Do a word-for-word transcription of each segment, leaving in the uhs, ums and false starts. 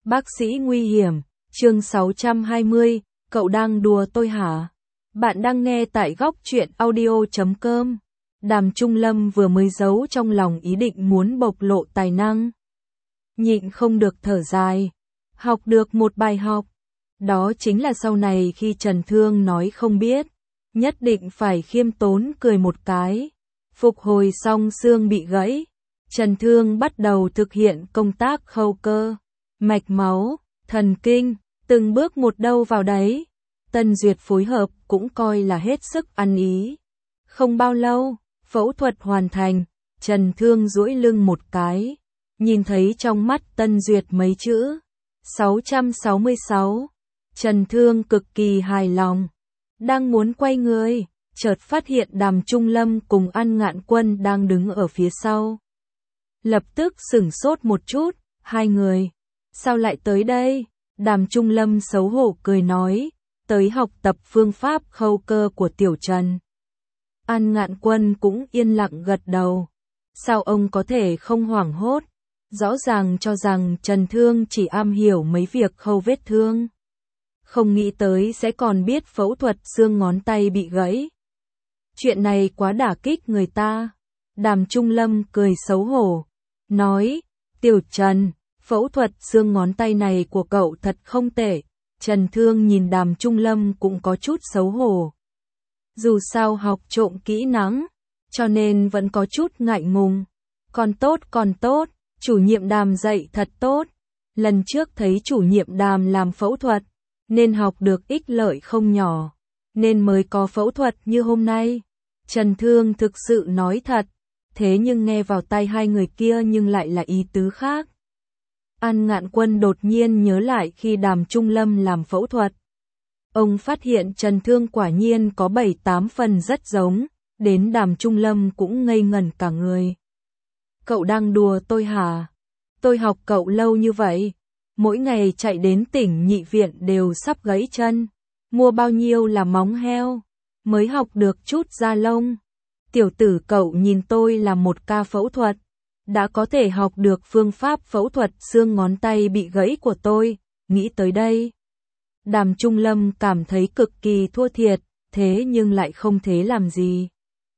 Bác sĩ nguy hiểm, chương sáu trăm hai mươi, cậu đang đùa tôi hả? Bạn đang nghe tại góc truyện audio chấm com. Đàm Trung Lâm vừa mới giấu trong lòng ý định muốn bộc lộ tài năng. Nhịn không được thở dài. Học được một bài học. Đó chính là sau này khi Trần Thương nói không biết, nhất định phải khiêm tốn cười một cái. Phục hồi xong xương bị gãy, Trần Thương bắt đầu thực hiện công tác khâu cơ, mạch máu, thần kinh, từng bước một đâu vào đấy. Tân Duyệt phối hợp cũng coi là hết sức ăn ý. Không bao lâu, phẫu thuật hoàn thành, Trần Thương duỗi lưng một cái, nhìn thấy trong mắt Tân Duyệt mấy chữ sáu trăm sáu mươi sáu. Trần Thương cực kỳ hài lòng, đang muốn quay người, chợt phát hiện Đàm Trung Lâm cùng An Ngạn Quân đang đứng ở phía sau. Lập tức sửng sốt một chút, hai người, sao lại tới đây? Đàm Trung Lâm xấu hổ cười nói, tới học tập phương pháp khâu cơ của Tiểu Trần. An Ngạn Quân cũng yên lặng gật đầu. Sao ông có thể không hoảng hốt? Rõ ràng cho rằng Trần Thương chỉ am hiểu mấy việc khâu vết thương. Không nghĩ tới sẽ còn biết phẫu thuật xương ngón tay bị gãy. Chuyện này quá đả kích người ta. Đàm Trung Lâm cười xấu hổ, nói, Tiểu Trần, phẫu thuật xương ngón tay này của cậu thật không tệ. Trần Thương nhìn Đàm Trung Lâm cũng có chút xấu hổ. Dù sao học trộm kỹ năng, cho nên vẫn có chút ngại ngùng. Còn tốt còn tốt, chủ nhiệm Đàm dạy thật tốt. Lần trước thấy chủ nhiệm Đàm làm phẫu thuật, nên học được ích lợi không nhỏ, nên mới có phẫu thuật như hôm nay. Trần Thương thực sự nói thật, thế nhưng nghe vào tai hai người kia nhưng lại là ý tứ khác. An Ngạn Quân đột nhiên nhớ lại khi Đàm Trung Lâm làm phẫu thuật. Ông phát hiện Trần Thương quả nhiên có bảy tám phần rất giống, đến Đàm Trung Lâm cũng ngây ngẩn cả người. Cậu đang đùa tôi hả? Tôi học cậu lâu như vậy, mỗi ngày chạy đến tỉnh nhị viện đều sắp gãy chân, mua bao nhiêu là móng heo, mới học được chút da lông. Tiểu tử cậu nhìn tôi là một ca phẫu thuật, đã có thể học được phương pháp phẫu thuật xương ngón tay bị gãy của tôi, nghĩ tới đây. Đàm Trung Lâm cảm thấy cực kỳ thua thiệt, thế nhưng lại không thể làm gì.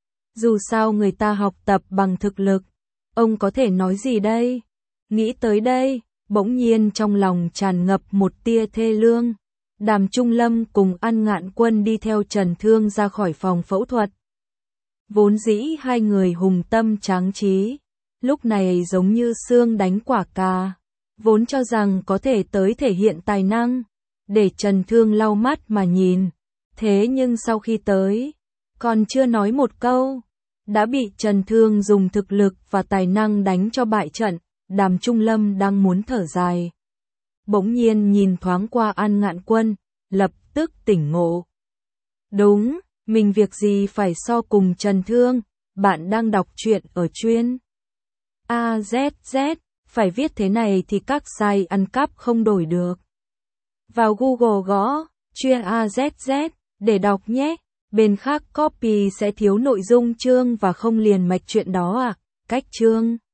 Dù sao người ta học tập bằng thực lực, ông có thể nói gì đây? Nghĩ tới đây, bỗng nhiên trong lòng tràn ngập một tia thê lương. Đàm Trung Lâm cùng An Ngạn Quân đi theo Trần Thương ra khỏi phòng phẫu thuật. Vốn dĩ hai người hùng tâm tráng trí, lúc này giống như xương đánh quả cà, vốn cho rằng có thể tới thể hiện tài năng, để Trần Thương lau mắt mà nhìn. Thế nhưng sau khi tới, còn chưa nói một câu, đã bị Trần Thương dùng thực lực và tài năng đánh cho bại trận. Đàm Trung Lâm đang muốn thở dài, bỗng nhiên nhìn thoáng qua An Ngạn Quân, lập tức tỉnh ngộ. Đúng, mình việc gì phải so cùng Trần Thương, bạn đang đọc truyện ở chuyên A Z Z, phải viết thế này thì các site ăn cắp không đổi được. Vào Google gõ chuyên A Z Z để đọc nhé, bên khác copy sẽ thiếu nội dung chương và không liền mạch chuyện đó à, cách chương.